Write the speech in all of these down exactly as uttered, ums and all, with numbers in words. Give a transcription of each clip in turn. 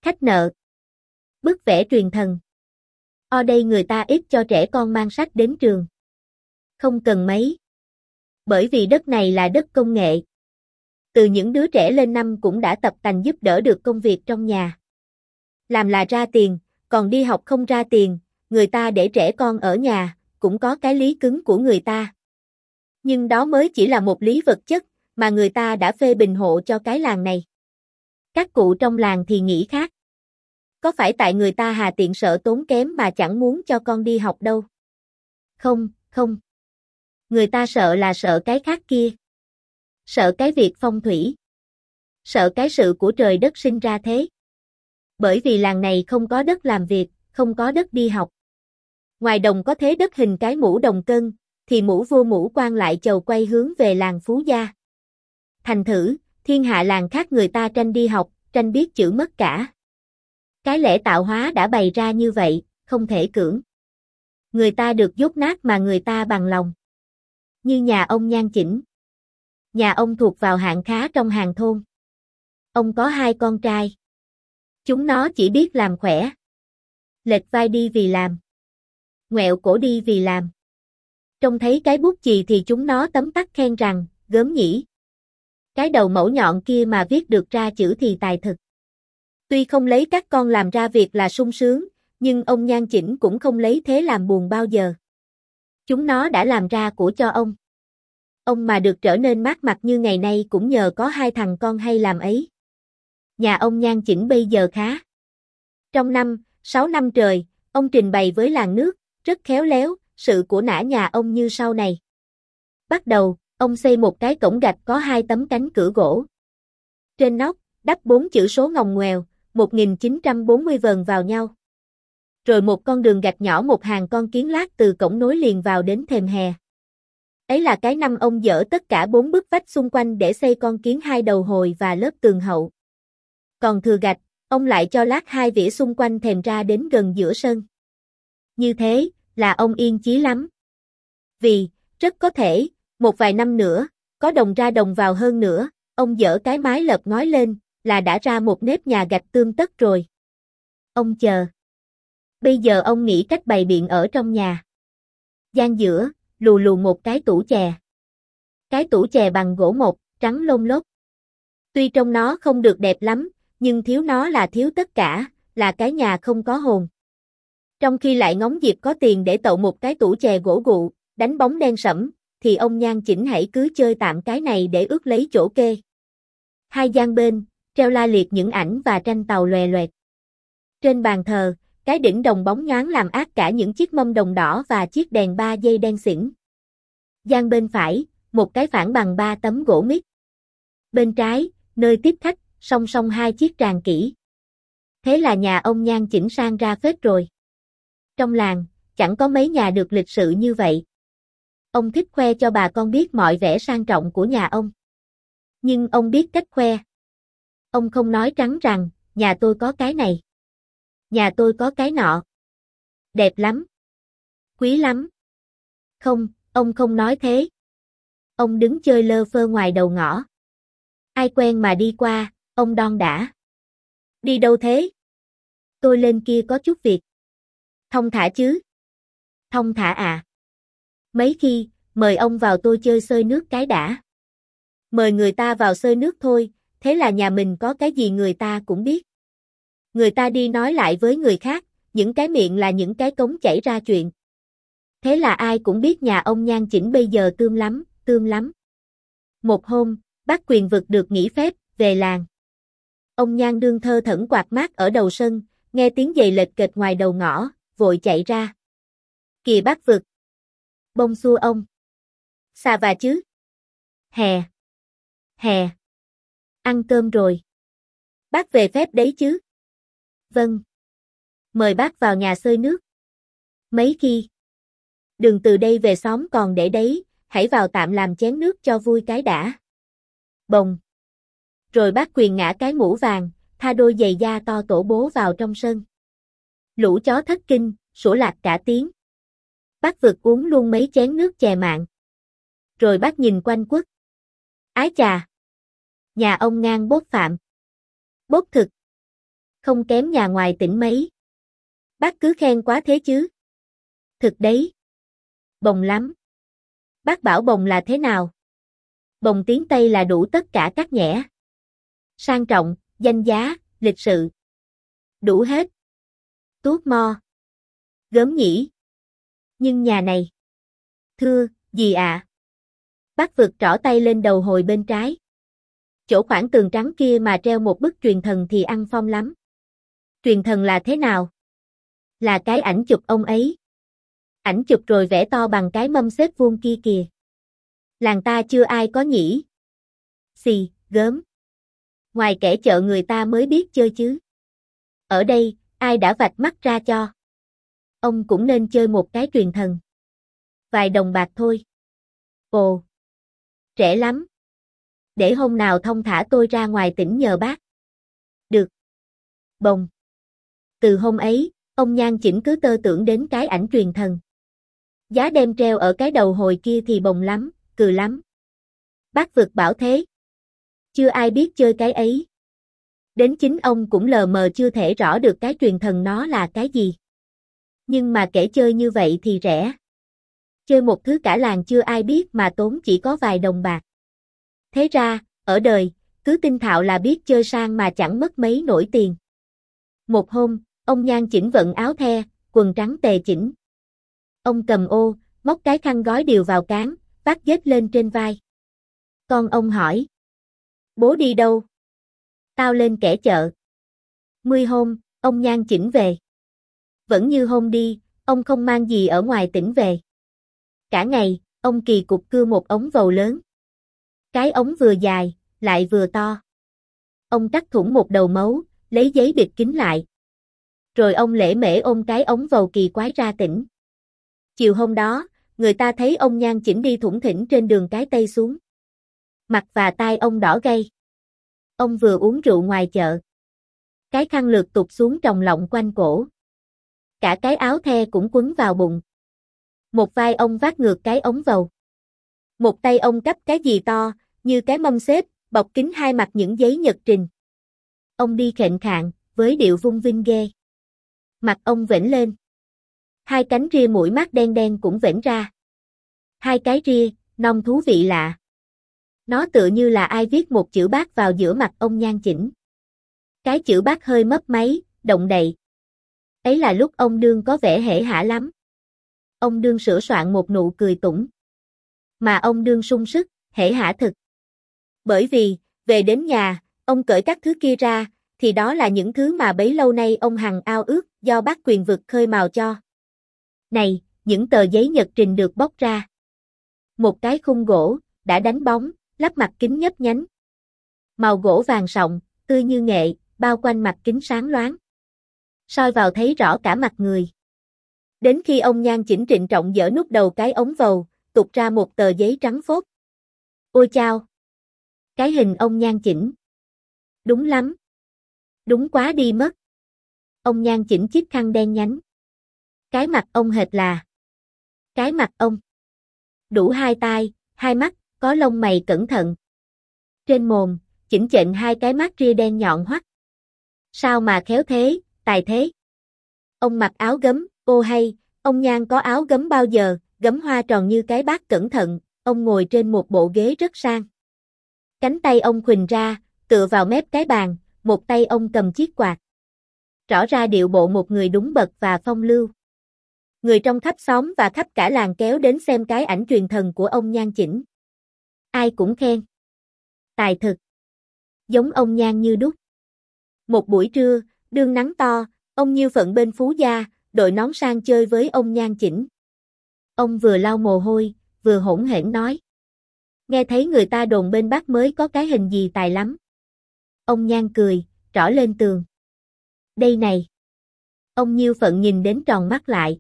Khách nợ. Bức vẽ truyền thần. Ở đây người ta ít cho trẻ con mang sách đến trường. Không cần mấy. Bởi vì đất này là đất công nghệ. Từ những đứa trẻ lên năm cũng đã tập tành giúp đỡ được công việc trong nhà. Làm là ra tiền, còn đi học không ra tiền, người ta để trẻ con ở nhà, cũng có cái lý cứng của người ta. Nhưng đó mới chỉ là một lý vật chất, mà người ta đã phê bình hộ cho cái làng này. Các cụ trong làng thì nghĩ khác. Có phải tại người ta hà tiện sợ tốn kém mà chẳng muốn cho con đi học đâu? Không, không. Người ta sợ là sợ cái khác kia. Sợ cái việc phong thủy. Sợ cái sự của trời đất sinh ra thế. Bởi vì làng này không có đất làm việc, không có đất đi học. Ngoài đồng có thế đất hình cái mũ đồng cân, thì mũ vua mũ quan lại chầu quay hướng về làng Phú Gia. Thành thử, thiên hạ làng khác người ta tranh đi học, tranh biết chữ mất cả. Cái lẽ tạo hóa đã bày ra như vậy, không thể cưỡng. Người ta được dốt nát mà người ta bằng lòng. Như nhà ông Nhan Chỉnh. Nhà ông thuộc vào hạng khá trong hàng thôn. Ông có hai con trai. Chúng nó chỉ biết làm khỏe. Lệch vai đi vì làm. Ngoẹo cổ đi vì làm. Trông thấy cái bút chì thì chúng nó tấm tắc khen rằng, gớm nhỉ. Cái đầu mẩu nhọn kia mà viết được ra chữ thì tài thực. Tuy không lấy các con làm ra việc là sung sướng, nhưng ông Nhan Chỉnh cũng không lấy thế làm buồn bao giờ. Chúng nó đã làm ra của cho ông. Ông mà được trở nên mát mặt như ngày nay cũng nhờ có hai thằng con hay làm ấy. Nhà ông Nhan Chỉnh bây giờ khá. Trong năm, sáu năm trời, ông trình bày với làng nước, rất khéo léo, sự của nã nhà ông như sau này. Bắt đầu, ông xây một cái cổng gạch có hai tấm cánh cửa gỗ. Trên nóc, đắp bốn chữ số ngòng ngoèo, một nghìn chín trăm bốn mươi vờn vào nhau. Rồi một con đường gạch nhỏ một hàng con kiến lát từ cổng nối liền vào đến thềm hè. Ấy là cái năm ông dỡ tất cả bốn bức vách xung quanh để xây con kiến hai đầu hồi và lớp tường hậu. Còn thừa gạch, ông lại cho lát hai vỉa xung quanh thềm ra đến gần giữa sân. Như thế, là ông yên chí lắm. Vì, rất có thể, một vài năm nữa, có đồng ra đồng vào hơn nữa, ông dỡ cái mái lợp ngói lên, là đã ra một nếp nhà gạch tươm tất rồi. Ông chờ. Bây giờ ông nghĩ cách bày biện ở trong nhà. Gian giữa, lù lù một cái tủ chè. Cái tủ chè bằng gỗ mộc, trắng lông lốt. Tuy trong nó không được đẹp lắm, nhưng thiếu nó là thiếu tất cả, là cái nhà không có hồn. Trong khi lại ngóng dịp có tiền để tậu một cái tủ chè gỗ gụ, đánh bóng đen sẫm, thì ông Nhan Chỉnh hãy cứ chơi tạm cái này để ước lấy chỗ kê. Hai gian bên, treo la liệt những ảnh và tranh tàu lòe loẹt. Trên bàn thờ, cái đỉnh đồng bóng nhoáng làm ác cả những chiếc mâm đồng đỏ và chiếc đèn ba dây đen xỉn. Gian bên phải, một cái phản bằng ba tấm gỗ mít. Bên trái, nơi tiếp khách, song song hai chiếc tràng kỹ. Thế là nhà ông Nhan Chỉnh sang ra phết rồi. Trong làng, chẳng có mấy nhà được lịch sự như vậy. Ông thích khoe cho bà con biết mọi vẻ sang trọng của nhà ông. Nhưng ông biết cách khoe. Ông không nói trắng rằng, nhà tôi có cái này. Nhà tôi có cái nọ. Đẹp lắm. Quý lắm. Không, ông không nói thế. Ông đứng chơi lơ phơ ngoài đầu ngõ. Ai quen mà đi qua, ông đon đả. Đi đâu thế? Tôi lên kia có chút việc. Thông thả chứ? Thông thả à? Mấy khi, mời ông vào tôi chơi xơi nước cái đã. Mời người ta vào xơi nước thôi, thế là nhà mình có cái gì người ta cũng biết. Người ta đi nói lại với người khác, những cái miệng là những cái cống chảy ra chuyện. Thế là ai cũng biết nhà ông Nhan Chỉnh bây giờ tươm lắm, tươm lắm. Một hôm, bác Quyền vực được nghỉ phép, về làng. Ông Nhan đương thơ thẩn quạt mát ở đầu sân, nghe tiếng giày lệch kệch ngoài đầu ngõ, vội chạy ra. Kìa bác Vực. Bông xua ông. Xà và chứ? Hè. Hè. Ăn cơm rồi. Bác về phép đấy chứ? Vâng. Mời bác vào nhà xơi nước. Mấy khi. Đừng từ đây về xóm còn để đấy, hãy vào tạm làm chén nước cho vui cái đã. Bồng. Rồi bác Quyền ngã cái mũ vàng, tha đôi giày da to tổ bố vào trong sân. Lũ chó thất kinh, sủa lạc cả tiếng. Bác Vực uống luôn mấy chén nước chè mạn. Rồi bác nhìn quanh quất. Ái chà! Nhà ông ngang bốt phạm. Bốt thực. Không kém nhà ngoài tỉnh mấy. Bác cứ khen quá thế chứ. Thực đấy. Bồng lắm. Bác bảo bồng là thế nào? Bồng tiếng Tây là đủ tất cả các nhẽ. Sang trọng, danh giá, lịch sự. Đủ hết. Tuốt mo. Gớm nhỉ. Nhưng nhà này. Thưa, gì ạ? À? Bác vực trỏ tay lên đầu hồi bên trái. Chỗ khoảng tường trắng kia mà treo một bức truyền thần thì ăn phong lắm. Truyền thần là thế nào? Là cái ảnh chụp ông ấy. Ảnh chụp rồi vẽ to bằng cái mâm xếp vuông kia kìa. Làng ta chưa ai có nhỉ. Xì, gớm. Ngoài kẻ chợ người ta mới biết chơi chứ. Ở đây, ai đã vạch mắt ra cho. Ông cũng nên chơi một cái truyền thần. Vài đồng bạc thôi. Ồ. Rẻ lắm. Để hôm nào thông thả tôi ra ngoài tỉnh nhờ bác. Được. Bồng. Từ hôm ấy, ông Nhan Chỉnh cứ tơ tưởng đến cái ảnh truyền thần. Giá đem treo ở cái đầu hồi kia thì bồng lắm, cừ lắm. Bác vực bảo thế. Chưa ai biết chơi cái ấy. Đến chính ông cũng lờ mờ chưa thể rõ được cái truyền thần nó là cái gì. Nhưng mà kể chơi như vậy thì rẻ. Chơi một thứ cả làng chưa ai biết mà tốn chỉ có vài đồng bạc. Thế ra, ở đời, cứ tin thạo là biết chơi sang mà chẳng mất mấy nổi tiền. Một hôm, ông Nhan Chỉnh vận áo the, quần trắng tề chỉnh. Ông cầm ô, móc cái khăn gói điều vào cán, vác dết lên trên vai. Con ông hỏi. Bố đi đâu? Tao lên kẻ chợ. Mươi hôm, ông Nhan Chỉnh về. Vẫn như hôm đi, ông không mang gì ở ngoài tỉnh về. Cả ngày, ông kỳ cục cưa một ống vầu lớn. Cái ống vừa dài, lại vừa to. Ông cắt thủng một đầu mấu, lấy giấy bịt kín lại. Rồi ông lễ mễ ôm cái ống vầu kỳ quái ra tỉnh. Chiều hôm đó, người ta thấy ông Nhan Chỉnh đi thủng thỉnh trên đường cái Tây xuống. Mặt và tai ông đỏ gay. Ông vừa uống rượu ngoài chợ. Cái khăn lược tụt xuống tròng lọng quanh cổ. Cả cái áo the cũng quấn vào bụng. Một vai ông vác ngược cái ống vầu. Một tay ông cắp cái gì to, như cái mâm xếp, bọc kín hai mặt những giấy nhật trình. Ông đi khệnh khạng, với điệu vung vinh ghê. Mặt ông vểnh lên. Hai cánh ria mũi mắt đen đen cũng vểnh ra. Hai cái ria, nong thú vị lạ. Nó tựa như là ai viết một chữ bác vào giữa mặt ông Nhan Chỉnh. Cái chữ bác hơi mấp máy, động đậy. Ấy là lúc ông đương có vẻ hể hả lắm. Ông đương sửa soạn một nụ cười tủm. Mà ông đương sung sức, hể hả thực. Bởi vì, về đến nhà, ông cởi các thứ kia ra, thì đó là những thứ mà bấy lâu nay ông hằng ao ước do bác quyền vực khơi mào cho. Này, những tờ giấy nhật trình được bóc ra. Một cái khung gỗ, đã đánh bóng, lắp mặt kính nhấp nhánh. Màu gỗ vàng sọng, tươi như nghệ, bao quanh mặt kính sáng loáng. Soi vào thấy rõ cả mặt người. Đến khi ông Nhan Chỉnh trịnh trọng dỡ nút đầu cái ống vầu, tụt ra một tờ giấy trắng phốt. Ôi chao! Cái hình ông Nhan Chỉnh. Đúng lắm. Đúng quá đi mất. Ông Nhan Chỉnh chiếc khăn đen nhánh. Cái mặt ông hệt là. Cái mặt ông. Đủ hai tai, hai mắt, có lông mày cẩn thận. Trên mồm, chỉnh chện hai cái mắt ria đen nhọn hoắt. Sao mà khéo thế, tài thế. Ông mặc áo gấm, ô hay, ông Nhan có áo gấm bao giờ, gấm hoa tròn như cái bát cẩn thận, ông ngồi trên một bộ ghế rất sang. Cánh tay ông khuỳnh ra, tựa vào mép cái bàn, một tay ông cầm chiếc quạt. Rõ ra điệu bộ một người đúng bậc và phong lưu. Người trong khắp xóm và khắp cả làng kéo đến xem cái ảnh truyền thần của ông Nhan Chỉnh. Ai cũng khen. Tài thực. Giống ông Nhan như đúc. Một buổi trưa, đương nắng to, ông Nhiêu Phận bên Phú Gia, đội nón sang chơi với ông Nhan Chỉnh. Ông vừa lau mồ hôi, vừa hỗn hển nói. Nghe thấy người ta đồn bên Bắc mới có cái hình gì tài lắm. Ông Nhan cười, trỏ lên tường. Đây này. Ông Nhiêu Phận nhìn đến tròn mắt lại.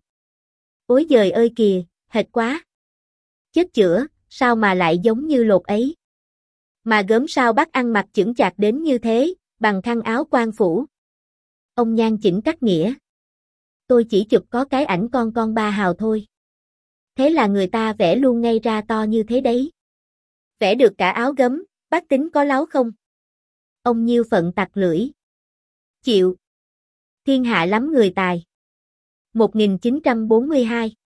Ối giời ơi kìa, hệt quá. Chết chữa, sao mà lại giống như lột ấy. Mà gớm sao bác ăn mặc chững chạc đến như thế, bằng khăn áo quan phủ. Ông Nhan Chỉnh cắt nghĩa. Tôi chỉ chụp có cái ảnh con con ba hào thôi. Thế là người ta vẽ luôn ngay ra to như thế đấy. Vẽ được cả áo gấm, bác tính có láo không? Ông Nhiêu Phận tặc lưỡi. Chịu. Thiên hạ lắm người tài. một nghìn chín trăm bốn mươi hai